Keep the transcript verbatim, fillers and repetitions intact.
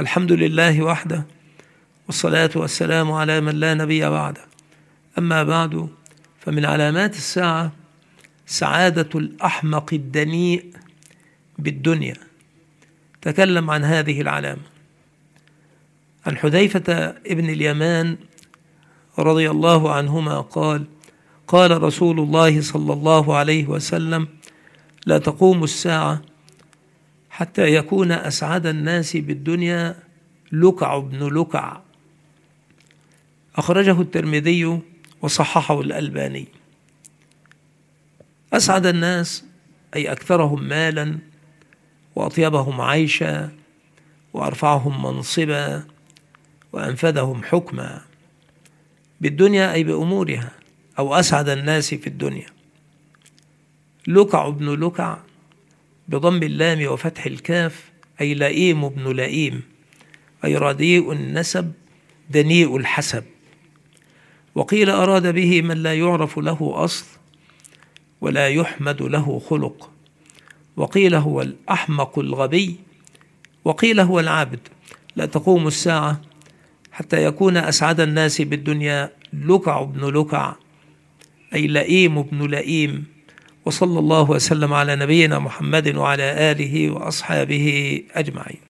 الحمد لله وحده، والصلاة والسلام على من لا نبي بعده. أما بعد، فمن علامات الساعة سعادة الأحمق الدنيء بالدنيا. تكلم عن هذه العلامة عن حذيفة ابن اليمان رضي الله عنهما قال: قال رسول الله صلى الله عليه وسلم: لا تقوم الساعة حتى يكون أسعد الناس بالدنيا لكع بن لكع. أخرجه الترمذي وصححه الألباني. أسعد الناس أي أكثرهم مالا، وأطيبهم عيشا، وأرفعهم منصبا، وأنفذهم حكما بالدنيا أي بأمورها، أو أسعد الناس في الدنيا. لكع بن لكع بضم اللام وفتح الكاف أي لئيم بن لئيم، أي رديء النسب دنيء الحسب. وقيل أراد به من لا يعرف له أصل ولا يحمد له خلق، وقيل هو الأحمق الغبي، وقيل هو العابد. لا تقوم الساعة حتى يكون أسعد الناس بالدنيا لكع بن لكع أي لئيم بن لئيم. وصلى الله وسلم على نبينا محمد وعلى آله وأصحابه أجمعين.